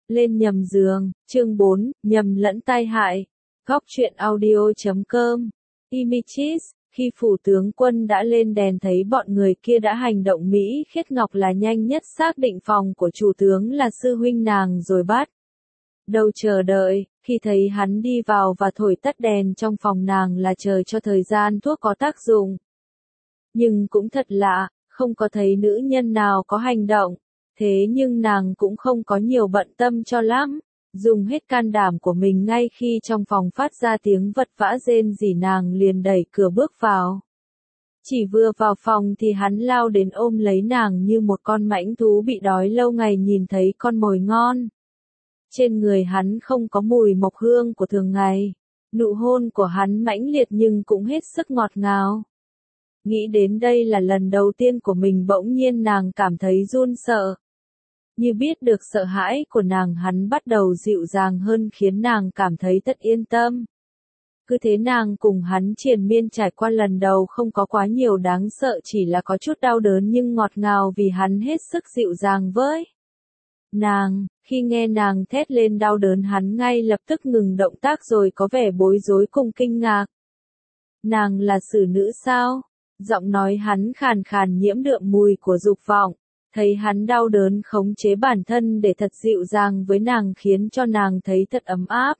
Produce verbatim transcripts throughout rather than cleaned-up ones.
Lên nhầm giường, chương bốn, nhầm lẫn tai hại. Góc truyện audio chấm com. Images, khi phủ tướng quân đã lên đèn thấy bọn người kia đã hành động Mỹ Khiết Ngọc là nhanh nhất xác định phòng của chủ tướng là sư huynh nàng rồi bắt đầu chờ đợi, khi thấy hắn đi vào và thổi tắt đèn trong phòng nàng là chờ cho thời gian thuốc có tác dụng. Nhưng cũng thật lạ, không có thấy nữ nhân nào có hành động. Thế nhưng nàng cũng không có nhiều bận tâm cho lắm, dùng hết can đảm của mình ngay khi trong phòng phát ra tiếng vật vã rên rỉ nàng liền đẩy cửa bước vào. Chỉ vừa vào phòng thì hắn lao đến ôm lấy nàng như một con mãnh thú bị đói lâu ngày nhìn thấy con mồi ngon. Trên người hắn không có mùi mộc hương của thường ngày, nụ hôn của hắn mãnh liệt nhưng cũng hết sức ngọt ngào. Nghĩ đến đây là lần đầu tiên của mình bỗng nhiên nàng cảm thấy run sợ. Như biết được sợ hãi của nàng hắn bắt đầu dịu dàng hơn khiến nàng cảm thấy thật yên tâm. Cứ thế nàng cùng hắn triền miên trải qua lần đầu không có quá nhiều đáng sợ chỉ là có chút đau đớn nhưng ngọt ngào vì hắn hết sức dịu dàng với nàng. Khi nghe nàng thét lên đau đớn hắn ngay lập tức ngừng động tác rồi có vẻ bối rối cùng kinh ngạc. Nàng là xử nữ sao? Giọng nói hắn khàn khàn nhiễm đượm mùi của dục vọng. Thấy hắn đau đớn khống chế bản thân để thật dịu dàng với nàng khiến cho nàng thấy thật ấm áp.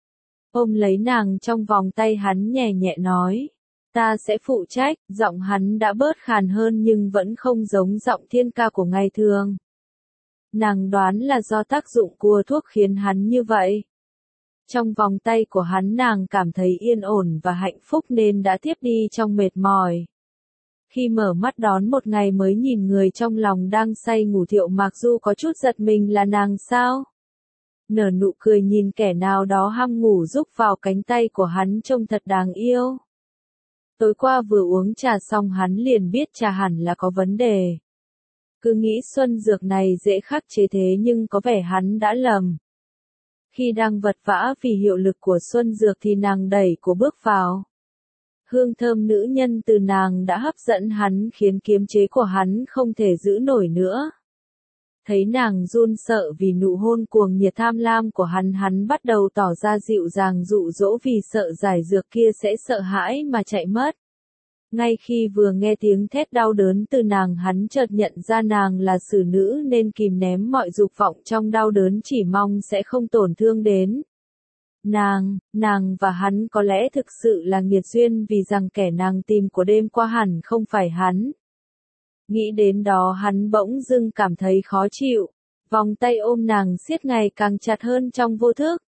Ôm lấy nàng trong vòng tay hắn nhẹ nhẹ nói. Ta sẽ phụ trách, giọng hắn đã bớt khàn hơn nhưng vẫn không giống giọng thiên ca của ngày thường. Nàng đoán là do tác dụng của thuốc khiến hắn như vậy. Trong vòng tay của hắn nàng cảm thấy yên ổn và hạnh phúc nên đã tiếp đi trong mệt mỏi. Khi mở mắt đón một ngày mới nhìn người trong lòng đang say ngủ Thiệu Mạc Du có chút giật mình là nàng sao? Nở nụ cười nhìn kẻ nào đó hăm ngủ rúc vào cánh tay của hắn trông thật đáng yêu. Tối qua vừa uống trà xong hắn liền biết trà hẳn là có vấn đề. Cứ nghĩ xuân dược này dễ khắc chế thế nhưng có vẻ hắn đã lầm. Khi đang vật vã vì hiệu lực của xuân dược thì nàng đẩy của bước vào. Hương thơm nữ nhân từ nàng đã hấp dẫn hắn khiến kiềm chế của hắn không thể giữ nổi nữa. Thấy nàng run sợ vì nụ hôn cuồng nhiệt tham lam của hắn hắn bắt đầu tỏ ra dịu dàng dụ dỗ vì sợ giải dược kia sẽ sợ hãi mà chạy mất. Ngay khi vừa nghe tiếng thét đau đớn từ nàng hắn chợt nhận ra nàng là xử nữ nên kìm ném mọi dục vọng trong đau đớn chỉ mong sẽ không tổn thương đến. Nàng, nàng và hắn có lẽ thực sự là nghiệt duyên vì rằng kẻ nàng tìm của đêm qua hẳn không phải hắn. Nghĩ đến đó hắn bỗng dưng cảm thấy khó chịu, vòng tay ôm nàng siết ngày càng chặt hơn trong vô thức.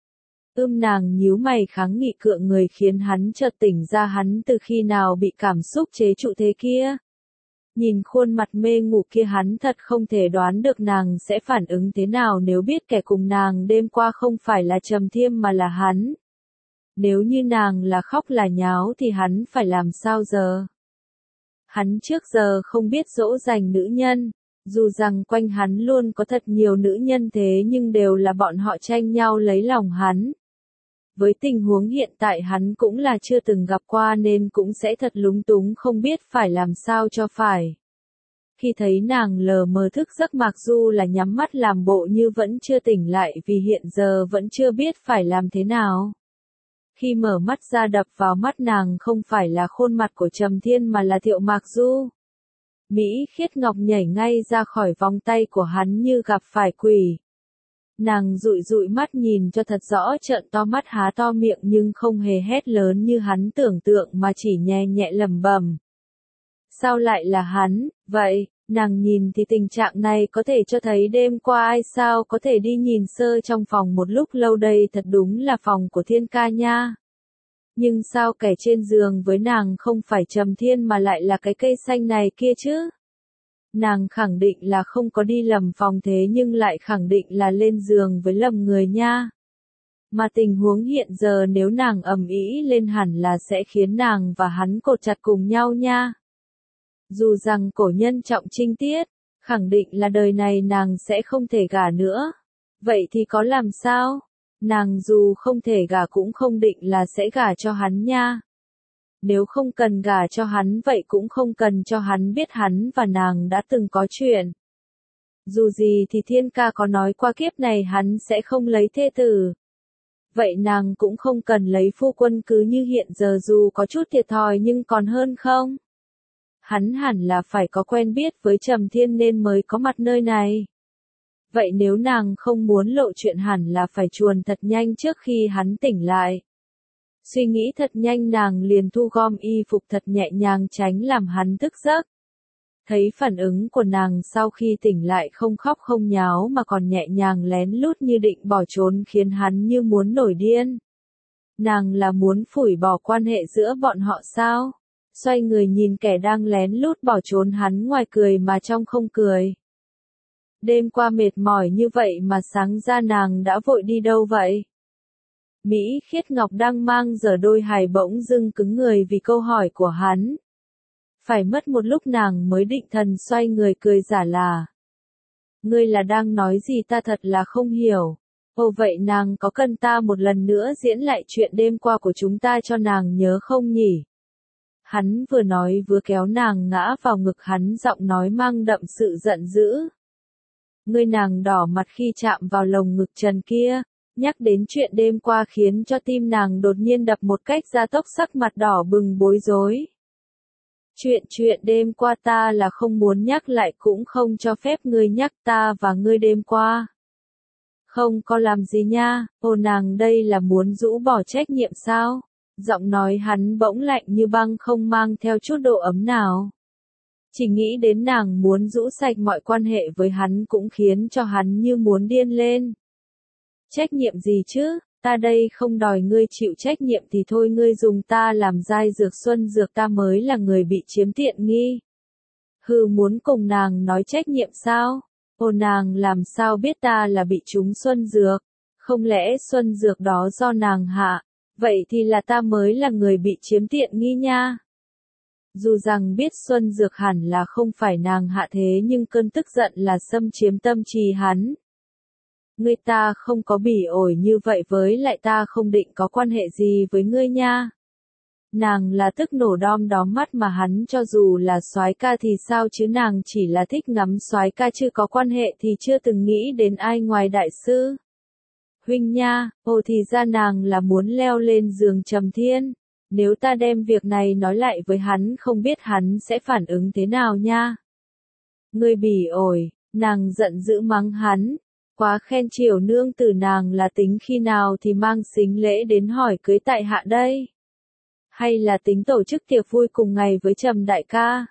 Ưm nàng nhíu mày kháng nghị cựa người khiến hắn chợt tỉnh ra hắn từ khi nào bị cảm xúc chế trụ thế kia. Nhìn khuôn mặt mê ngủ kia hắn thật không thể đoán được nàng sẽ phản ứng thế nào nếu biết kẻ cùng nàng đêm qua không phải là Trầm Thiêm mà là hắn. Nếu như nàng là khóc là nháo thì hắn phải làm sao giờ? Hắn trước giờ không biết dỗ dành nữ nhân, dù rằng quanh hắn luôn có thật nhiều nữ nhân thế nhưng đều là bọn họ tranh nhau lấy lòng hắn. Với tình huống hiện tại hắn cũng là chưa từng gặp qua nên cũng sẽ thật lúng túng không biết phải làm sao cho phải. Khi thấy nàng lờ mờ thức giấc Mạc Du là nhắm mắt làm bộ như vẫn chưa tỉnh lại vì hiện giờ vẫn chưa biết phải làm thế nào. Khi mở mắt ra đập vào mắt nàng không phải là khuôn mặt của Trầm Thiên mà là Thiệu Mạc Du. Mỹ Khiết Ngọc nhảy ngay ra khỏi vòng tay của hắn như gặp phải quỷ. Nàng dụi dụi mắt nhìn cho thật rõ trợn to mắt há to miệng nhưng không hề hét lớn như hắn tưởng tượng mà chỉ nhẹ nhẹ lẩm bẩm. Sao lại là hắn, vậy, nàng nhìn thì tình trạng này có thể cho thấy đêm qua ai sao có thể đi nhìn sơ trong phòng một lúc lâu đây thật đúng là phòng của Thiên ca nha. Nhưng sao kẻ trên giường với nàng không phải Trầm Thiên mà lại là cái cây xanh này kia chứ? Nàng khẳng định là không có đi lầm phòng thế nhưng lại khẳng định là lên giường với lầm người nha. Mà tình huống hiện giờ nếu nàng ầm ĩ lên hẳn là sẽ khiến nàng và hắn cột chặt cùng nhau nha. Dù rằng cổ nhân trọng trinh tiết, khẳng định là đời này nàng sẽ không thể gả nữa. Vậy thì có làm sao? Nàng dù không thể gả cũng không định là sẽ gả cho hắn nha. Nếu không cần gả cho hắn vậy cũng không cần cho hắn biết hắn và nàng đã từng có chuyện. Dù gì thì thiên ca có nói qua kiếp này hắn sẽ không lấy thê tử. Vậy nàng cũng không cần lấy phu quân cứ như hiện giờ dù có chút thiệt thòi nhưng còn hơn không? Hắn hẳn là phải có quen biết với Trầm Thiên nên mới có mặt nơi này. Vậy nếu nàng không muốn lộ chuyện hẳn là phải chuồn thật nhanh trước khi hắn tỉnh lại. Suy nghĩ thật nhanh nàng liền thu gom y phục thật nhẹ nhàng tránh làm hắn thức giấc. Thấy phản ứng của nàng sau khi tỉnh lại không khóc không nháo mà còn nhẹ nhàng lén lút như định bỏ trốn khiến hắn như muốn nổi điên. Nàng là muốn phủi bỏ quan hệ giữa bọn họ sao? Xoay người nhìn kẻ đang lén lút bỏ trốn hắn ngoài cười mà trong không cười. Đêm qua mệt mỏi như vậy mà sáng ra nàng đã vội đi đâu vậy? Mỹ Khiết Ngọc đang mang giờ đôi hài bỗng dưng cứng người vì câu hỏi của hắn. Phải mất một lúc nàng mới định thần xoay người cười giả là. Ngươi là đang nói gì ta thật là không hiểu. Ồ vậy nàng có cần ta một lần nữa diễn lại chuyện đêm qua của chúng ta cho nàng nhớ không nhỉ? Hắn vừa nói vừa kéo nàng ngã vào ngực hắn giọng nói mang đậm sự giận dữ. Ngươi nàng đỏ mặt khi chạm vào lồng ngực trần kia, nhắc đến chuyện đêm qua khiến cho tim nàng đột nhiên đập một cách gia tốc sắc mặt đỏ bừng bối rối. Chuyện chuyện đêm qua ta là không muốn nhắc lại cũng không cho phép ngươi nhắc ta và ngươi đêm qua. Không có làm gì nha, ồ nàng đây là muốn rũ bỏ trách nhiệm sao? Giọng nói hắn bỗng lạnh như băng không mang theo chút độ ấm nào. Chỉ nghĩ đến nàng muốn rũ sạch mọi quan hệ với hắn cũng khiến cho hắn như muốn điên lên. Trách nhiệm gì chứ, ta đây không đòi ngươi chịu trách nhiệm thì thôi ngươi dùng ta làm giai dược xuân dược ta mới là người bị chiếm tiện nghi. Hừ muốn cùng nàng nói trách nhiệm sao? Ồ nàng làm sao biết ta là bị trúng xuân dược? Không lẽ xuân dược đó do nàng hạ? Vậy thì là ta mới là người bị chiếm tiện nghi nha. Dù rằng biết xuân dược hẳn là không phải nàng hạ thế nhưng cơn tức giận là xâm chiếm tâm trí hắn. Ngươi ta không có bỉ ổi như vậy với lại ta không định có quan hệ gì với ngươi nha. Nàng là tức nổ đom đóm mắt mà hắn cho dù là soái ca thì sao chứ nàng chỉ là thích ngắm soái ca chứ có quan hệ thì chưa từng nghĩ đến ai ngoài đại sư. Huynh nha, ồ thì ra nàng là muốn leo lên giường Trầm Thiên. Nếu ta đem việc này nói lại với hắn không biết hắn sẽ phản ứng thế nào nha. Ngươi bỉ ổi, nàng giận dữ mắng hắn. Quá khen chiều nương tử nàng là tính khi nào thì mang sính lễ đến hỏi cưới tại hạ đây. Hay là tính tổ chức tiệc vui cùng ngày với Trầm đại ca?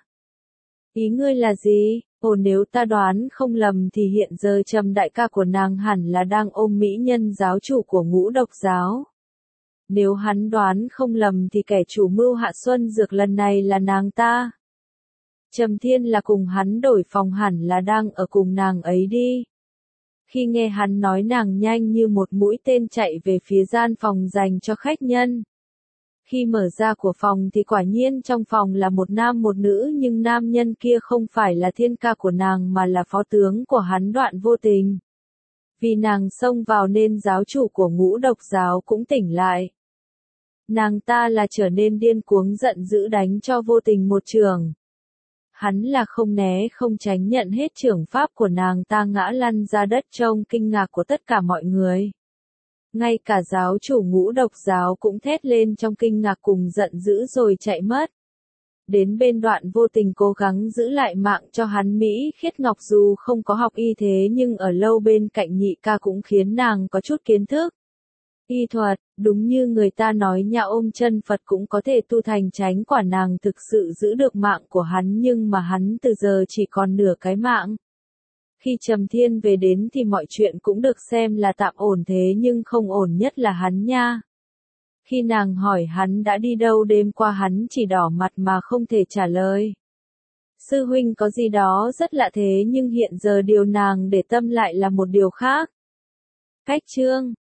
Ý ngươi là gì? Ồ nếu ta đoán không lầm thì hiện giờ Trầm đại ca của nàng hẳn là đang ôm mỹ nhân giáo chủ của Ngũ Độc giáo. Nếu hắn đoán không lầm thì kẻ chủ mưu hạ xuân dược lần này là nàng ta. Trầm Thiên là cùng hắn đổi phòng hẳn là đang ở cùng nàng ấy đi. Khi nghe hắn nói nàng nhanh như một mũi tên chạy về phía gian phòng dành cho khách nhân. Khi mở ra của phòng thì quả nhiên trong phòng là một nam một nữ nhưng nam nhân kia không phải là thiên ca của nàng mà là phó tướng của hắn Đoạn Vô Tình. Vì nàng xông vào nên giáo chủ của Ngũ Độc giáo cũng tỉnh lại. Nàng ta là trở nên điên cuống giận dữ đánh cho Vô Tình một chưởng. Hắn là không né không tránh nhận hết chưởng pháp của nàng ta ngã lăn ra đất trông kinh ngạc của tất cả mọi người. Ngay cả giáo chủ Ngũ Độc giáo cũng thét lên trong kinh ngạc cùng giận dữ rồi chạy mất. Đến bên Đoạn Vô Tình cố gắng giữ lại mạng cho hắn Mỹ Khiết Ngọc dù không có học y thế nhưng ở lâu bên cạnh nhị ca cũng khiến nàng có chút kiến thức. Y thuật, đúng như người ta nói nhà ôm chân Phật cũng có thể tu thành chánh quả nàng thực sự giữ được mạng của hắn nhưng mà hắn từ giờ chỉ còn nửa cái mạng. Khi Trầm Thiên về đến thì mọi chuyện cũng được xem là tạm ổn thế nhưng không ổn nhất là hắn nha. Khi nàng hỏi hắn đã đi đâu đêm qua hắn chỉ đỏ mặt mà không thể trả lời. Sư huynh có gì đó rất lạ thế nhưng hiện giờ điều nàng để tâm lại là một điều khác. Cách chương